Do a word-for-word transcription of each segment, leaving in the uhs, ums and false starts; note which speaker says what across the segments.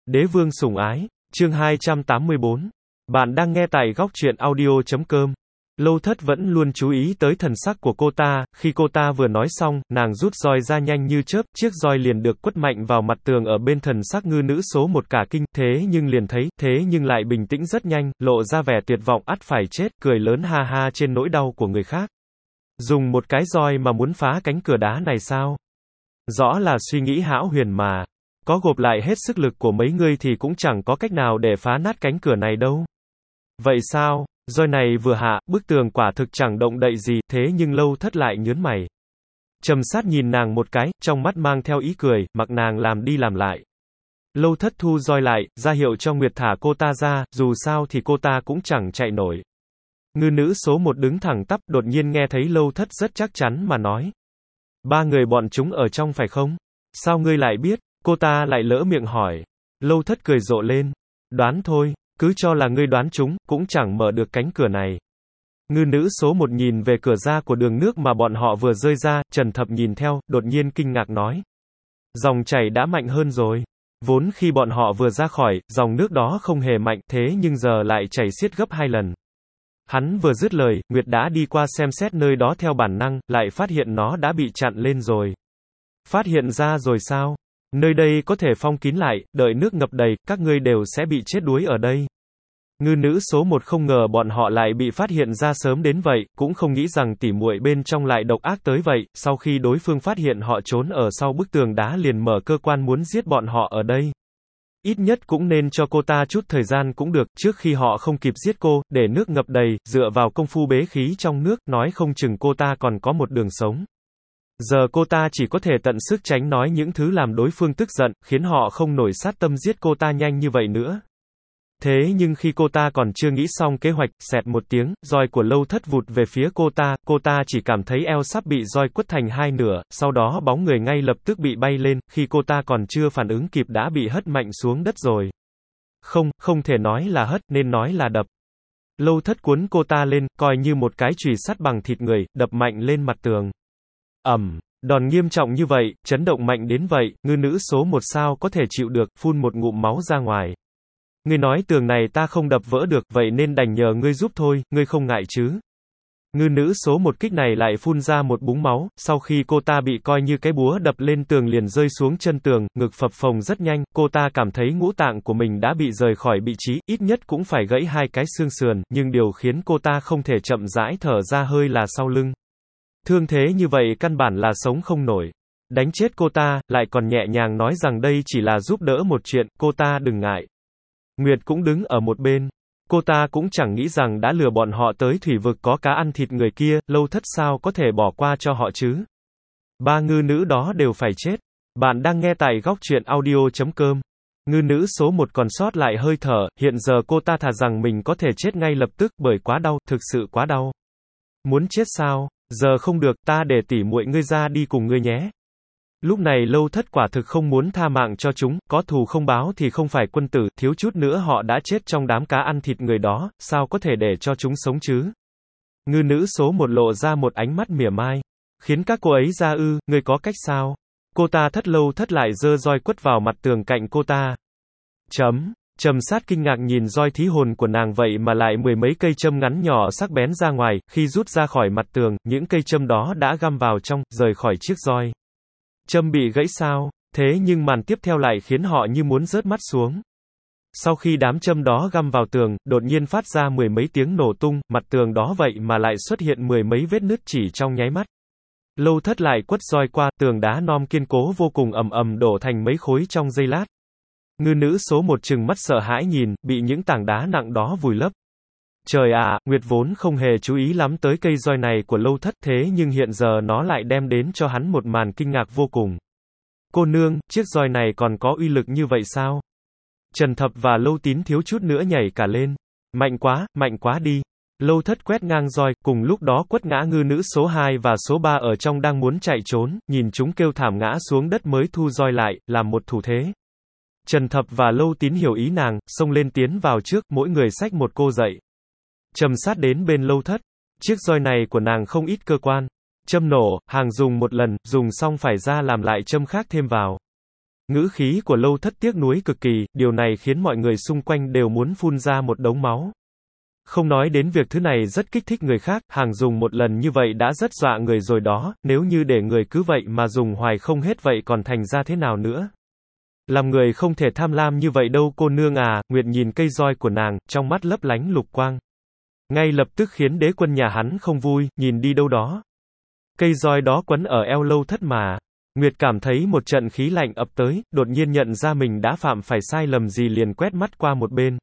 Speaker 1: Đế vương sủng ái, chương hai trăm tám mươi bốn. Bạn đang nghe tại góc truyện audio chấm com. Lâu Thất vẫn luôn chú ý tới thần sắc của cô ta, khi cô ta vừa nói xong, nàng rút roi ra nhanh như chớp, chiếc roi liền được quất mạnh vào mặt tường ở bên thần sắc ngư nữ số một cả kinh, thế nhưng liền thấy, thế nhưng lại bình tĩnh rất nhanh, lộ ra vẻ tuyệt vọng ắt phải chết, cười lớn ha ha trên nỗi đau của người khác. Dùng một cái roi mà muốn phá cánh cửa đá này sao? Rõ là suy nghĩ hão huyền mà. Có gộp lại hết sức lực của mấy ngươi thì cũng chẳng có cách nào để phá nát cánh cửa này đâu. Vậy sao? Roi này vừa hạ, bức tường quả thực chẳng động đậy gì, thế nhưng Lâu Thất lại nhớn mày. Trầm sát nhìn nàng một cái, trong mắt mang theo ý cười, mặc nàng làm đi làm lại. Lâu Thất thu roi lại, ra hiệu cho Nguyệt thả cô ta ra, dù sao thì cô ta cũng chẳng chạy nổi. Ngư nữ số một đứng thẳng tắp, đột nhiên nghe thấy Lâu Thất rất chắc chắn mà nói. Ba người bọn chúng ở trong phải không? Sao ngươi lại biết? Cô ta lại lỡ miệng hỏi. Lâu Thất cười rộ lên. Đoán thôi, cứ cho là ngươi đoán chúng, cũng chẳng mở được cánh cửa này. Ngư nữ số một nhìn về cửa ra của đường nước mà bọn họ vừa rơi ra, Trần Thập nhìn theo, đột nhiên kinh ngạc nói. Dòng chảy đã mạnh hơn rồi. Vốn khi bọn họ vừa ra khỏi, dòng nước đó không hề mạnh, thế nhưng giờ lại chảy xiết gấp hai lần. Hắn vừa dứt lời, Nguyệt đã đi qua xem xét nơi đó theo bản năng, lại phát hiện nó đã bị chặn lên rồi. Phát hiện ra rồi sao? Nơi đây có thể phong kín lại, đợi nước ngập đầy, các ngươi đều sẽ bị chết đuối ở đây. Ngư nữ số một không ngờ bọn họ lại bị phát hiện ra sớm đến vậy, cũng không nghĩ rằng tỉ muội bên trong lại độc ác tới vậy, sau khi đối phương phát hiện họ trốn ở sau bức tường đá liền mở cơ quan muốn giết bọn họ ở đây. Ít nhất cũng nên cho cô ta chút thời gian cũng được, trước khi họ không kịp giết cô, để nước ngập đầy, dựa vào công phu bế khí trong nước, nói không chừng cô ta còn có một đường sống. Giờ cô ta chỉ có thể tận sức tránh nói những thứ làm đối phương tức giận, khiến họ không nổi sát tâm giết cô ta nhanh như vậy nữa. Thế nhưng khi cô ta còn chưa nghĩ xong kế hoạch, xẹt một tiếng, roi của Lâu Thất vụt về phía cô ta, cô ta chỉ cảm thấy eo sắp bị roi quất thành hai nửa, sau đó bóng người ngay lập tức bị bay lên, khi cô ta còn chưa phản ứng kịp đã bị hất mạnh xuống đất rồi. Không, không thể nói là hất, nên nói là đập. Lâu Thất cuốn cô ta lên, coi như một cái chùy sắt bằng thịt người, đập mạnh lên mặt tường. Ầm, đòn nghiêm trọng như vậy, chấn động mạnh đến vậy, ngư nữ số một sao có thể chịu được, phun một ngụm máu ra ngoài. Ngươi nói tường này ta không đập vỡ được, vậy nên đành nhờ ngươi giúp thôi, ngươi không ngại chứ? Ngư nữ số một kích này lại phun ra một búng máu, sau khi cô ta bị coi như cái búa đập lên tường liền rơi xuống chân tường, ngực phập phồng rất nhanh, cô ta cảm thấy ngũ tạng của mình đã bị rời khỏi vị trí, ít nhất cũng phải gãy hai cái xương sườn, nhưng điều khiến cô ta không thể chậm rãi thở ra hơi là sau lưng. Thương thế như vậy căn bản là sống không nổi. Đánh chết cô ta, lại còn nhẹ nhàng nói rằng đây chỉ là giúp đỡ một chuyện, cô ta đừng ngại. Nguyệt cũng đứng ở một bên. Cô ta cũng chẳng nghĩ rằng đã lừa bọn họ tới thủy vực có cá ăn thịt người kia, Lâu Thất sao có thể bỏ qua cho họ chứ? Ba ngư nữ đó đều phải chết. Bạn đang nghe tại góc truyện audio chấm com. Ngư nữ số một còn sót lại hơi thở, hiện giờ cô ta thà rằng mình có thể chết ngay lập tức bởi quá đau, thực sự quá đau. Muốn chết sao? Giờ không được, ta để tỉ muội ngươi ra đi cùng ngươi nhé. Lúc này Lâu Thất quả thực không muốn tha mạng cho chúng, có thù không báo thì không phải quân tử, thiếu chút nữa họ đã chết trong đám cá ăn thịt người đó, sao có thể để cho chúng sống chứ? Ngư nữ số một lộ ra một ánh mắt mỉa mai. Khiến các cô ấy ra ư, ngươi có cách sao? Cô ta thất Lâu Thất lại giơ roi quất vào mặt tường cạnh cô ta. Chấm. Trầm sát kinh ngạc nhìn roi thí hồn của nàng vậy mà lại mười mấy cây châm ngắn nhỏ sắc bén ra ngoài, khi rút ra khỏi mặt tường, những cây châm đó đã găm vào trong, rời khỏi chiếc roi. Châm bị gãy sao? Thế nhưng màn tiếp theo lại khiến họ như muốn rớt mắt xuống. Sau khi đám châm đó găm vào tường, đột nhiên phát ra mười mấy tiếng nổ tung, mặt tường đó vậy mà lại xuất hiện mười mấy vết nứt chỉ trong nháy mắt. Lâu Thất lại quất roi qua, tường đá non kiên cố vô cùng ầm ầm đổ thành mấy khối trong giây lát. Ngư nữ số một trừng mắt sợ hãi nhìn, bị những tảng đá nặng đó vùi lấp. Trời ạ, à, Nguyệt vốn không hề chú ý lắm tới cây roi này của Lâu Thất, thế nhưng hiện giờ nó lại đem đến cho hắn một màn kinh ngạc vô cùng. Cô nương, chiếc roi này còn có uy lực như vậy sao? Trần Thập và Lâu Tín thiếu chút nữa nhảy cả lên. Mạnh quá, mạnh quá đi. Lâu Thất quét ngang roi, cùng lúc đó quất ngã ngư nữ số hai và số ba ở trong đang muốn chạy trốn, nhìn chúng kêu thảm ngã xuống đất mới thu roi lại, làm một thủ thế. Trần Thập và Lâu Tín hiểu ý nàng, xông lên tiến vào trước, mỗi người xách một cô dậy. Trầm sát đến bên Lâu Thất. Chiếc roi này của nàng không ít cơ quan. Châm nổ, hàng dùng một lần, dùng xong phải ra làm lại châm khác thêm vào. Ngữ khí của Lâu Thất tiếc nuối cực kỳ, điều này khiến mọi người xung quanh đều muốn phun ra một đống máu. Không nói đến việc thứ này rất kích thích người khác, hàng dùng một lần như vậy đã rất dọa người rồi đó, nếu như để người cứ vậy mà dùng hoài không hết vậy còn thành ra thế nào nữa. Làm người không thể tham lam như vậy đâu cô nương à, Nguyệt nhìn cây roi của nàng, trong mắt lấp lánh lục quang. Ngay lập tức khiến đế quân nhà hắn không vui, nhìn đi đâu đó. Cây roi đó quấn ở eo Lâu Thất mà. Nguyệt cảm thấy một trận khí lạnh ập tới, đột nhiên nhận ra mình đã phạm phải sai lầm gì liền quét mắt qua một bên.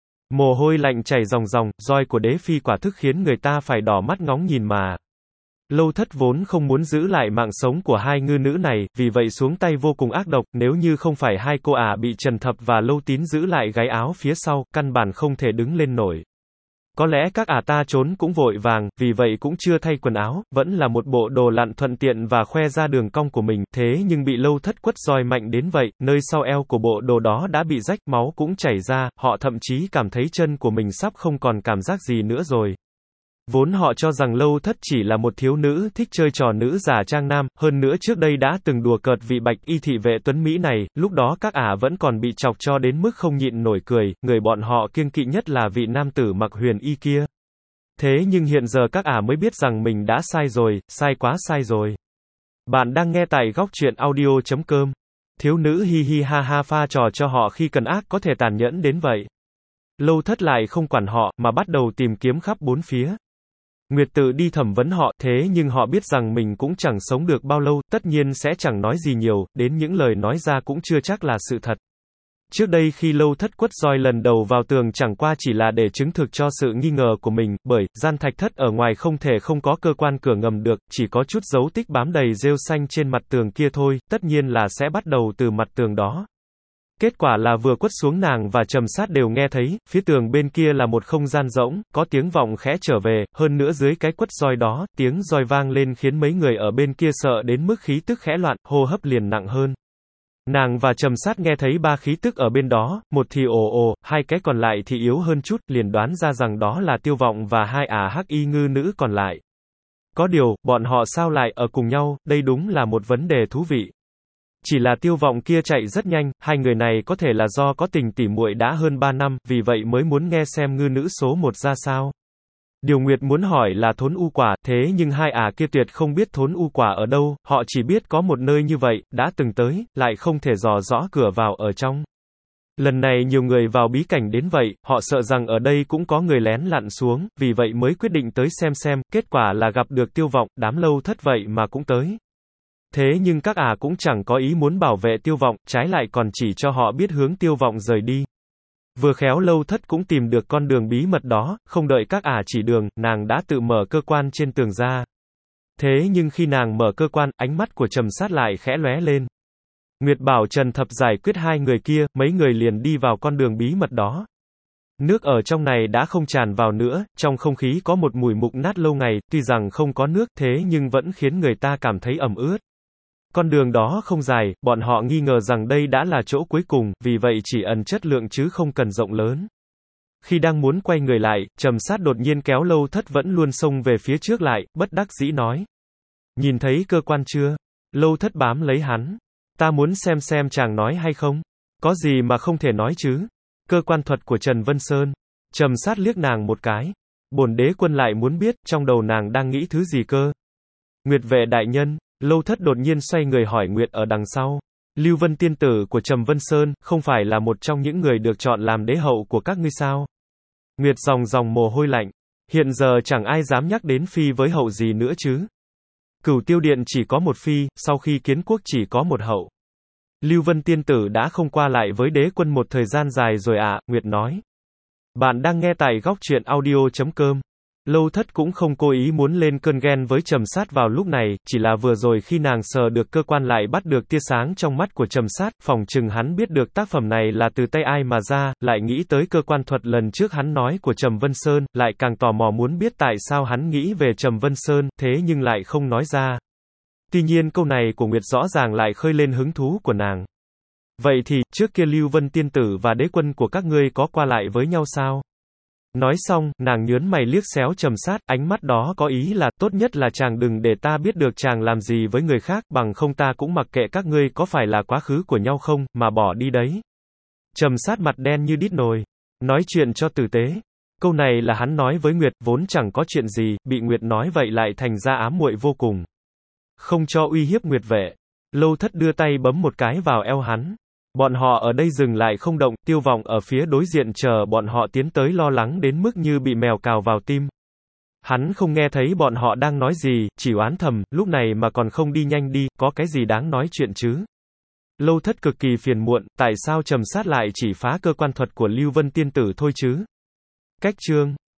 Speaker 1: Mồ hôi lạnh chảy ròng ròng, roi của đế phi quả thức khiến người ta phải đỏ mắt ngóng nhìn mà. Lâu Thất vốn không muốn giữ lại mạng sống của hai ngư nữ này, vì vậy xuống tay vô cùng ác độc, nếu như không phải hai cô ả bị Trần Thập và Lâu Tín giữ lại gáy áo phía sau, căn bản không thể đứng lên nổi. Có lẽ các ả ta trốn cũng vội vàng, vì vậy cũng chưa thay quần áo, vẫn là một bộ đồ lặn thuận tiện và khoe ra đường cong của mình, thế nhưng bị Lâu Thất quất roi mạnh đến vậy, nơi sau eo của bộ đồ đó đã bị rách, máu cũng chảy ra, họ thậm chí cảm thấy chân của mình sắp không còn cảm giác gì nữa rồi. Vốn họ cho rằng Lâu Thất chỉ là một thiếu nữ thích chơi trò nữ giả trang nam, hơn nữa trước đây đã từng đùa cợt vị bạch y thị vệ tuấn Mỹ này, lúc đó các ả vẫn còn bị chọc cho đến mức không nhịn nổi cười, người bọn họ kiêng kỵ nhất là vị nam tử mặc huyền y kia. Thế nhưng hiện giờ các ả mới biết rằng mình đã sai rồi, sai quá sai rồi. Bạn đang nghe tại góc truyện audio chấm com. Thiếu nữ hi hi ha ha pha trò cho họ khi cần ác có thể tàn nhẫn đến vậy. Lâu Thất lại không quản họ, mà bắt đầu tìm kiếm khắp bốn phía. Nguyệt tự đi thẩm vấn họ, thế nhưng họ biết rằng mình cũng chẳng sống được bao lâu, tất nhiên sẽ chẳng nói gì nhiều, đến những lời nói ra cũng chưa chắc là sự thật. Trước đây khi Lâu Thất quất roi lần đầu vào tường chẳng qua chỉ là để chứng thực cho sự nghi ngờ của mình, bởi, gian thạch thất ở ngoài không thể không có cơ quan cửa ngầm được, chỉ có chút dấu tích bám đầy rêu xanh trên mặt tường kia thôi, tất nhiên là sẽ bắt đầu từ mặt tường đó. Kết quả là vừa quất xuống nàng và Trầm Sát đều nghe thấy, phía tường bên kia là một không gian rỗng, có tiếng vọng khẽ trở về, hơn nữa dưới cái quất roi đó, tiếng roi vang lên khiến mấy người ở bên kia sợ đến mức khí tức khẽ loạn, hô hấp liền nặng hơn. Nàng và Trầm Sát nghe thấy ba khí tức ở bên đó, một thì ồ ồ, hai cái còn lại thì yếu hơn chút, liền đoán ra rằng đó là Tiêu Vọng và hai ả hắc y ngư nữ còn lại. Có điều, bọn họ sao lại ở cùng nhau, đây đúng là một vấn đề thú vị. Chỉ là Tiêu Vọng kia chạy rất nhanh, hai người này có thể là do có tình tỉ muội đã hơn ba năm, vì vậy mới muốn nghe xem ngư nữ số một ra sao. Điều Nguyệt muốn hỏi là thốn u quả, thế nhưng hai ả kia tuyệt không biết thốn u quả ở đâu, họ chỉ biết có một nơi như vậy, đã từng tới, lại không thể dò rõ cửa vào ở trong. Lần này nhiều người vào bí cảnh đến vậy, họ sợ rằng ở đây cũng có người lén lặn xuống, vì vậy mới quyết định tới xem xem, kết quả là gặp được Tiêu Vọng, đám Lâu Thất vậy mà cũng tới. Thế nhưng các ả cũng chẳng có ý muốn bảo vệ Tiêu Vọng, trái lại còn chỉ cho họ biết hướng Tiêu Vọng rời đi. Vừa khéo Lâu Thất cũng tìm được con đường bí mật đó, không đợi các ả chỉ đường, nàng đã tự mở cơ quan trên tường ra. Thế nhưng khi nàng mở cơ quan, ánh mắt của Trầm Sát lại khẽ lóe lên. Nguyệt bảo Trần Thập giải quyết hai người kia, mấy người liền đi vào con đường bí mật đó. Nước ở trong này đã không tràn vào nữa, trong không khí có một mùi mục nát lâu ngày, tuy rằng không có nước, thế nhưng vẫn khiến người ta cảm thấy ẩm ướt. Con đường đó không dài, bọn họ nghi ngờ rằng đây đã là chỗ cuối cùng, vì vậy chỉ ẩn chất lượng chứ không cần rộng lớn. Khi đang muốn quay người lại, Trầm Sát đột nhiên kéo Lâu Thất vẫn luôn xông về phía trước lại, bất đắc dĩ nói. Nhìn thấy cơ quan chưa? Lâu Thất bám lấy hắn. Ta muốn xem xem chàng nói hay không? Có gì mà không thể nói chứ? Cơ quan thuật của Trần Vân Sơn. Trầm Sát liếc nàng một cái. Bổn đế quân lại muốn biết, trong đầu nàng đang nghĩ thứ gì cơ? Nguyệt vệ đại nhân. Lâu Thất đột nhiên xoay người hỏi Nguyệt ở đằng sau. Lưu Vân tiên tử của Trầm Vân Sơn, không phải là một trong những người được chọn làm đế hậu của các ngươi sao? Nguyệt dòng dòng mồ hôi lạnh. Hiện giờ chẳng ai dám nhắc đến phi với hậu gì nữa chứ. Cửu Tiêu Điện chỉ có một phi, sau khi kiến quốc chỉ có một hậu. Lưu Vân tiên tử đã không qua lại với đế quân một thời gian dài rồi ạ, à, Nguyệt nói. Bạn đang nghe tại góc truyện audio chấm com. Lâu Thất cũng không cố ý muốn lên cơn ghen với Trầm Sát vào lúc này, chỉ là vừa rồi khi nàng sờ được cơ quan lại bắt được tia sáng trong mắt của Trầm Sát, phỏng chừng hắn biết được tác phẩm này là từ tay ai mà ra, lại nghĩ tới cơ quan thuật lần trước hắn nói của Trầm Vân Sơn, lại càng tò mò muốn biết tại sao hắn nghĩ về Trầm Vân Sơn, thế nhưng lại không nói ra. Tuy nhiên câu này của Nguyệt rõ ràng lại khơi lên hứng thú của nàng. Vậy thì, trước kia Lưu Vân tiên tử và đế quân của các ngươi có qua lại với nhau sao? Nói xong, nàng nhớn mày liếc xéo Trầm Sát, ánh mắt đó có ý là, tốt nhất là chàng đừng để ta biết được chàng làm gì với người khác, bằng không ta cũng mặc kệ các ngươi có phải là quá khứ của nhau không, mà bỏ đi đấy. Trầm Sát mặt đen như đít nồi. Nói chuyện cho tử tế. Câu này là hắn nói với Nguyệt, vốn chẳng có chuyện gì, bị Nguyệt nói vậy lại thành ra ám muội vô cùng. Không cho uy hiếp Nguyệt Vệ. Lâu Thất đưa tay bấm một cái vào eo hắn. Bọn họ ở đây dừng lại không động, Tiêu Vọng ở phía đối diện chờ bọn họ tiến tới lo lắng đến mức như bị mèo cào vào tim. Hắn không nghe thấy bọn họ đang nói gì, chỉ oán thầm, lúc này mà còn không đi nhanh đi, có cái gì đáng nói chuyện chứ. Lâu Thất cực kỳ phiền muộn, tại sao Trầm Sát lại chỉ phá cơ quan thuật của Lưu Vân Tiên Tử thôi chứ? Cách chương